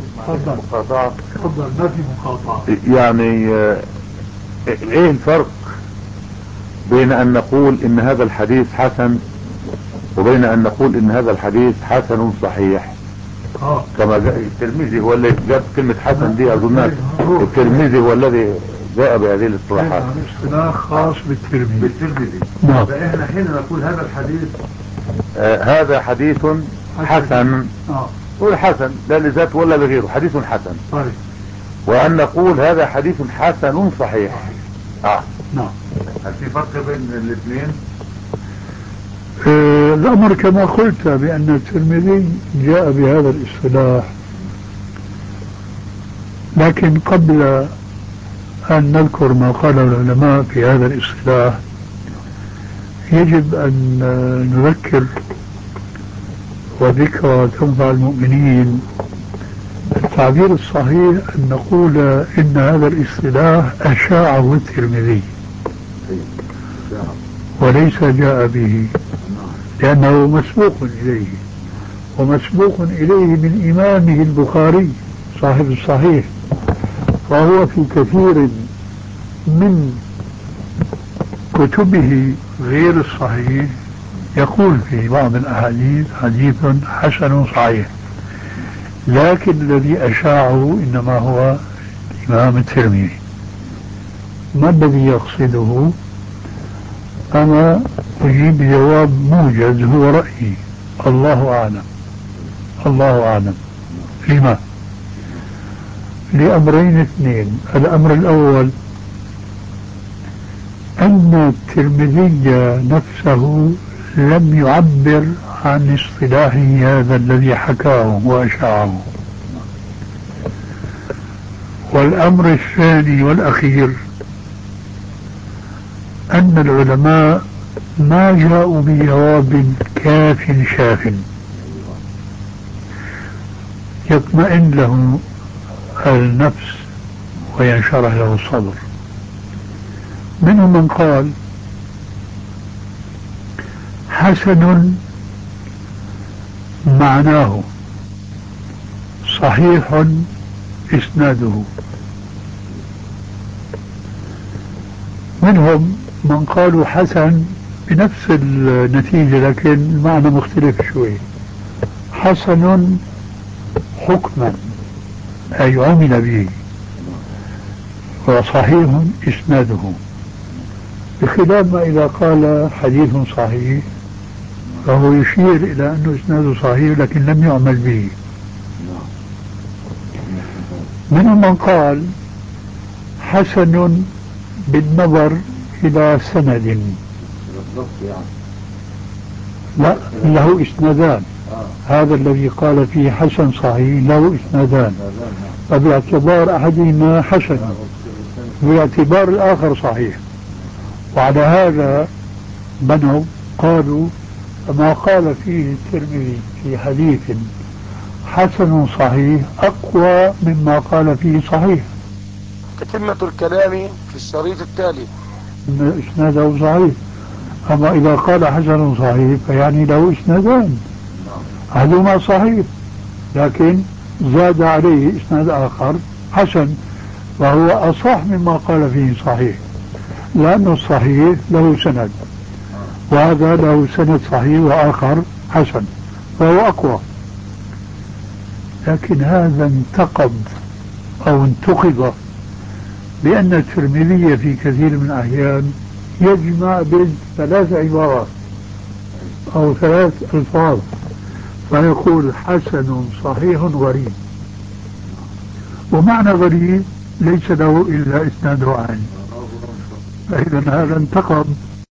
تفضل ما في مقاطعة. يعني ايه الفرق بين ان نقول ان هذا الحديث حسن وبين ان نقول ان هذا الحديث حسن صحيح؟ كما جاء الترمذي هو اللي جاب كلمة حسن دي اظن الترمذي هو الذي جاء بهذه الاصطلاحات. اصطلاح خاص بالترمذي. فاحنا حين نقول هذا الحديث هذا حديث حسن نقول حسن لا لذات ولا لغيره حديث حسن. طيب. وان نقول هذا حديث حسن صحيح. نعم. هل في فرق بين الاثنين؟ الأمر كما قلت بأن الترمذي جاء بهذا الاصطلاح، لكن قبل أن نذكر ما قاله العلماء في هذا الاصطلاح يجب أن نذكر وذكرى تنفع المؤمنين. التعبير الصحيح أن نقول إن هذا الاصطلاح أشاعه الترمذي وليس جاء به، لأنه مسبوق إليه، ومسبوق إليه من إمامه البخاري صاحب الصحيح، فهو في كثير من كتبه غير الصحيح يقول في بعض الأحاديث حديث حسن صحيح، لكن الذي أشاعه إنما هو الإمام الترمذي. ما الذي يقصده؟ أنا أجيب جواب موجز هو رأيي، الله أعلم. الله أعلم. لما؟ لأمرين اثنين. الأمر الأول أن الترمذي نفسه لم يعبر عن اصطلاحه هذا الذي حكاه وأشاعه. والأمر الثاني والأخير أن العلماء ما جاءوا بجواب كاف شاف يطمئن له النفس وينشرح له الصدر. منهم من قال حسن معناه صحيح إسناده. منهم من قالوا حسن بنفس النتيجة لكن المعنى مختلف شوي، حسن حكما أي عمل به، وصحيح إسناده، بخلاف ما إذا قال حديث صحيح فهو يشير إلى أنه إسناده صحيح لكن لم يعمل به. منهم من قال حسن بالنظر إلى سند، لا له إسنادان، هذا الذي قال فيه حسن صحيح له إسنادان، فباعتبار أحدهما حسن باعتبار الآخر صحيح. وعلى هذا بنوا قالوا ما قال فيه الترمذي في حديث حسن صحيح أقوى مما قال فيه صحيح. تتمة الكلام في الشريط التالي. إسناده صحيح، أما إذا قال حسن صحيح فيعني له إسنادان، أحدهما صحيح لكن زاد عليه إسناد آخر حسن، وهو أصح مما قال فيه صحيح، لأن الصحيح له سند وهذا له سند صحيح وآخر حسن فهو أقوى. لكن هذا انتقد أو انتقد بأن الترمذي في كثير من الأحيان يجمع بين 3 عبارات أو 3 ألفاظ فيقول حسن صحيح غريب، ومعنى غريب ليس له إلا إسناد عالي، فإذا هذا انتقد